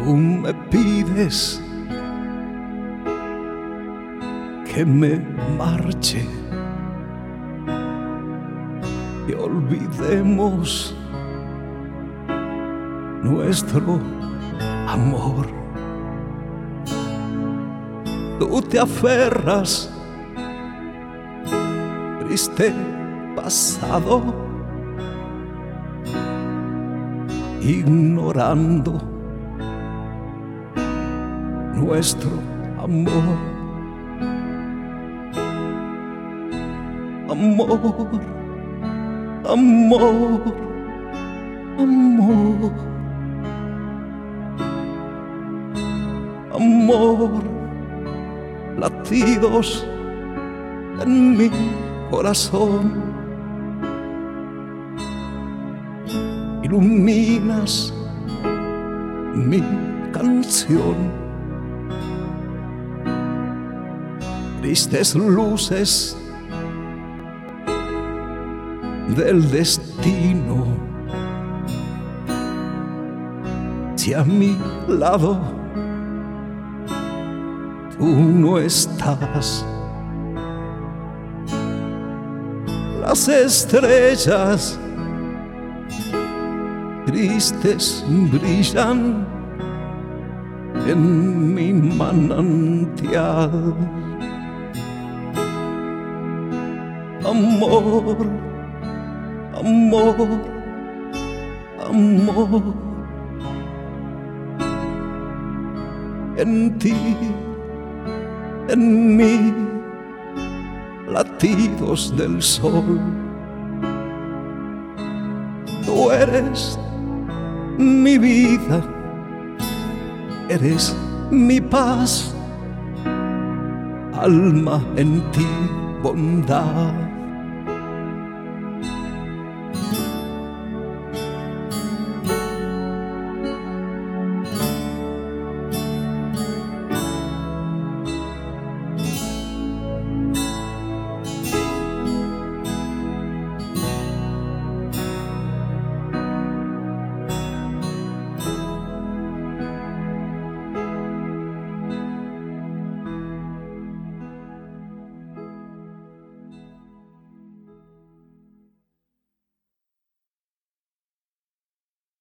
Tú me pides que me marche y olvidemos nuestro amor. Tú te aferras, triste pasado, ignorando nuestro amor. Amor, amor, amor, amor, latidos en mi corazón, iluminas mi canción. Tristes luces del destino, si a mi lado tú no estás, las estrellas tristes brillan en mi manantial. Amor, amor, amor, en ti, en mí, latidos del sol. Tú eres mi vida, eres mi paz, alma en ti, bondad.